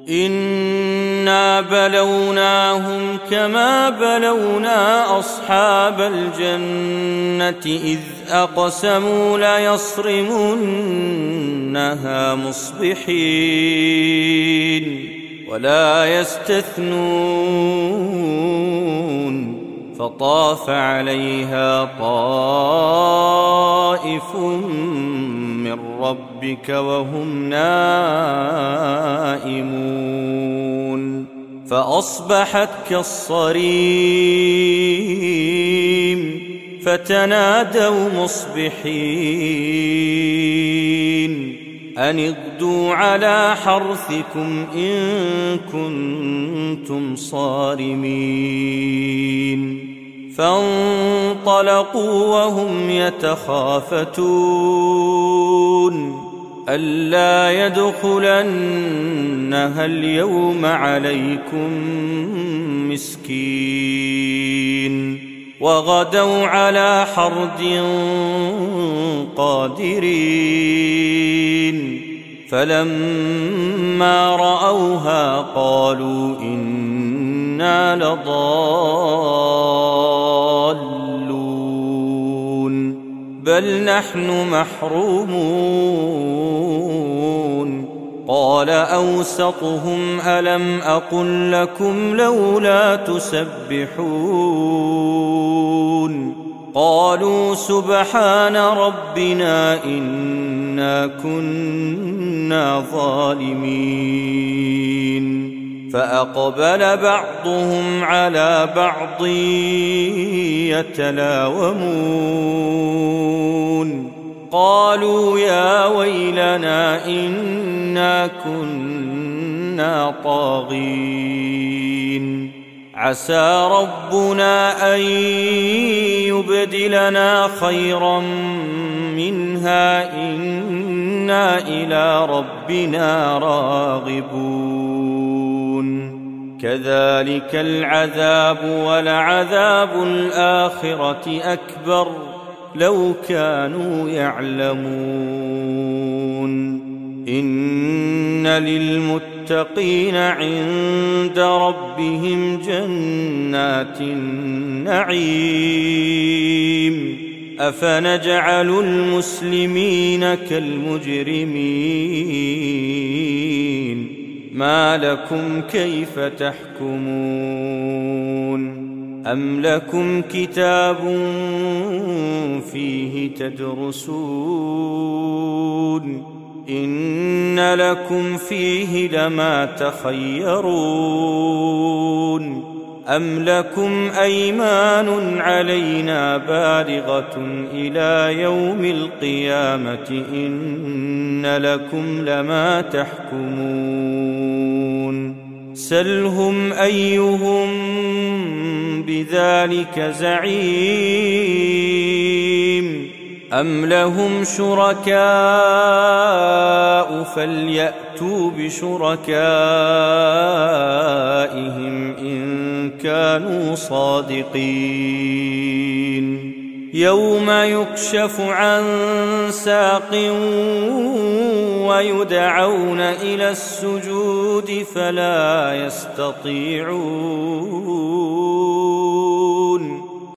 إنا بلوناهم كما بلونا أصحاب الجنة إذ أقسموا ليصرمنها مصبحين ولا يستثنون فطاف عليها طائف من ربك وهم نائمون فأصبحت كالصريم فتنادوا مصبحين أن اغدوا على حرثكم إن كنتم صارمين فانطلقوا وهم يتخافتون ألا يدخلنها اليوم عليكم مسكين وغدوا على حرد قادرين فلما رأوها قالوا إنا لضالون بل نحن محرومون قال أوسطهم ألم أقل لكم لولا تسبحون قالوا سبحان ربنا إنا كنا ظالمين فأقبل بعضهم على بعض يتلاومون قالوا يا ويلنا إنا كنا طاغين عسى ربنا أن يبدلنا خيرا منها إنا إلى ربنا راغبون كذلك العذاب ولعذاب الآخرة أكبر لو كانوا يعلمون إن للمتقين عند ربهم جنات النعيم أفنجعل المسلمين كالمجرمين ما لكم كيف تحكمون أم لكم كتاب فيه تدرسون إن لكم فيه لما تخيرون أم لكم أيمان علينا بالغة إلى يوم القيامة إن لكم لما تحكمون سلهم أيهم بذلك زعيم أم لهم شركاء فليأتوا بشركائهم إن كانوا صادقين يوم يكشف عن ساق ويدعون إلى السجود فلا يستطيعون